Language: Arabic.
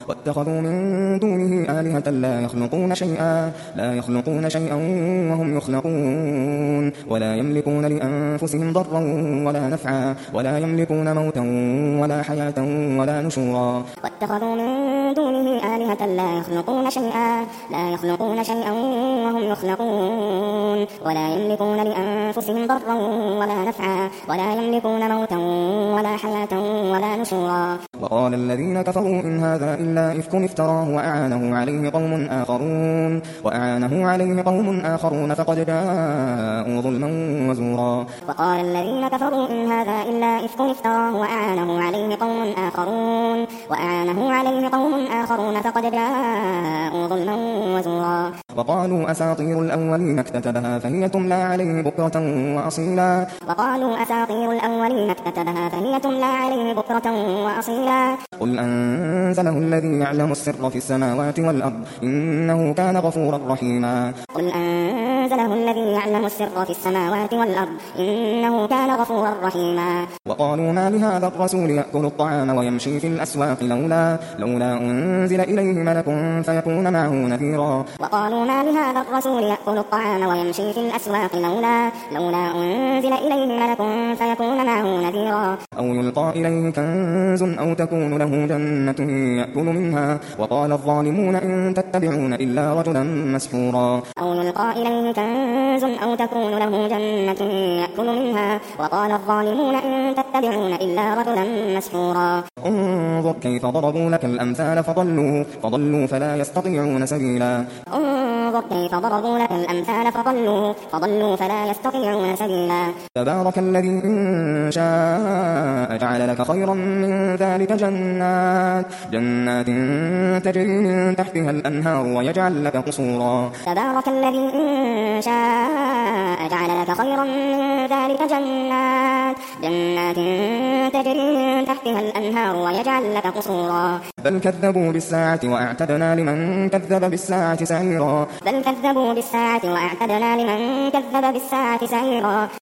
واتخذوا من دونه آلهة لا يخلقون شيئا وهم يخلقون ولا يملكون لأنفسهم ضرا ولا نفعا ولا يملكون موتا ولا حياة ولا نشورا. واتخذوا من دونه آلهة لا يخلقون شيئا وهم يخلقون ولا يملكون لأنفسهم ضرا ولا نفعا ولا يملكون موتا ولا حياة ولا نشورا. وقال الذين كفروا إن هذا إلا إفك افتراه وأعانه عليه قوم آخرون فقد جاءوا ظلما وزورا. وقال الذين كفروا إن هذا إلا إفك افتراه وأعانه عليه قوم آخرون فقد جاءوا ظلما وزورا. وقالوا أساطير الأولين اكتتبها فهي تملى عليه بكرة وأصيلا. قل أنزله الذي يعلم السر في السماوات والأرض إنه كان غفورا رحيما. وقالوا ما لهذا الرسول يأكل الطعام ويمشي في الأسواق لولا أنزل إليه ملك فيكون معه نذيرا. وقالوا ما لهذا الرسول يأكل الطعام ويمشي في الأسواق لولا أنزل إليه ملك فيكون معه نذيرا. أو يلقى إليه كنز أو تكون له جنة يأكل منها وقال الظالمون إن تتبعون إلا رجلا مسحورا. أو يلقى إليه كنز أو تكون له جنة يأكل منها وقال الظالمون إن تتبعون إلا رجلا مسحورا. انظر كيف ضربوا لك الأمثال فضلوا فلا يستطيعون سبيلا. تبارك الذي إن شاء جعل لك خيرا من ذلك جنات تجري من تحتها الأنهار ويجعل لك قصورا. تبارك الذي إن شاء جعل لك خيرا من ذلك جنات تجري من تحتها الأنهار ويجعل لك قصورا. بل كذبوا بالساعة وأعتدنا لمن كذب بالساعة سعيرا.